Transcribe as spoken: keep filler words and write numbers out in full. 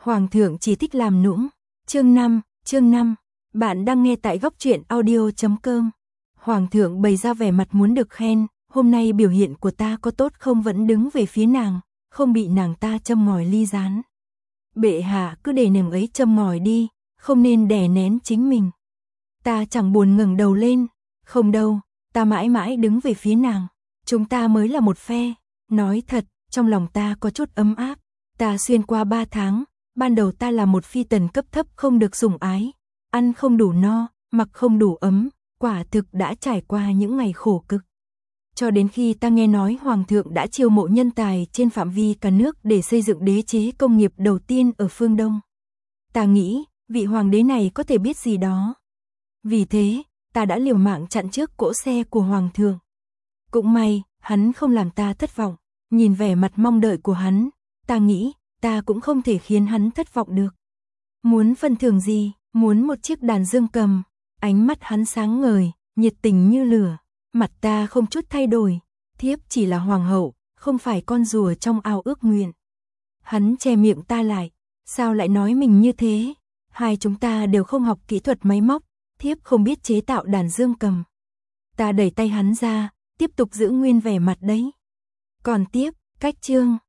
Hoàng thượng chỉ thích làm nũng. Chương năm, chương năm. Bạn đang nghe tại góc truyện audio chấm com. Hoàng thượng bày ra vẻ mặt muốn được khen, hôm nay biểu hiện của ta có tốt không, vẫn đứng về phía nàng, không bị nàng ta châm ngòi ly gián. Bệ hạ cứ để nàng ấy châm ngòi đi, không nên đè nén chính mình. Ta chẳng buồn ngẩng đầu lên, không đâu, ta mãi mãi đứng về phía nàng, chúng ta mới là một phe. Nói thật, trong lòng ta có chút ấm áp, ta xuyên qua ba tháng, ban đầu ta là một phi tần cấp thấp không được sủng ái, ăn không đủ no, mặc không đủ ấm, quả thực đã trải qua những ngày khổ cực. Cho đến khi ta nghe nói Hoàng thượng đã chiêu mộ nhân tài trên phạm vi cả nước để xây dựng đế chế công nghiệp đầu tiên ở phương Đông. Ta nghĩ, vị hoàng đế này có thể biết gì đó. Vì thế, ta đã liều mạng chặn trước cỗ xe của Hoàng thượng. Cũng may, hắn không làm ta thất vọng, nhìn vẻ mặt mong đợi của hắn, ta nghĩ, ta cũng không thể khiến hắn thất vọng được. Muốn phần thưởng gì? Muốn một chiếc đàn dương cầm. Ánh mắt hắn sáng ngời, nhiệt tình như lửa. Mặt ta không chút thay đổi, thiếp chỉ là hoàng hậu, không phải con rùa trong ao ước nguyện. Hắn che miệng ta lại, sao lại nói mình như thế? Hai chúng ta đều không học kỹ thuật máy móc, thiếp không biết chế tạo đàn dương cầm. Ta đẩy tay hắn ra, tiếp tục giữ nguyên vẻ mặt đấy. Còn tiếp, cách chương,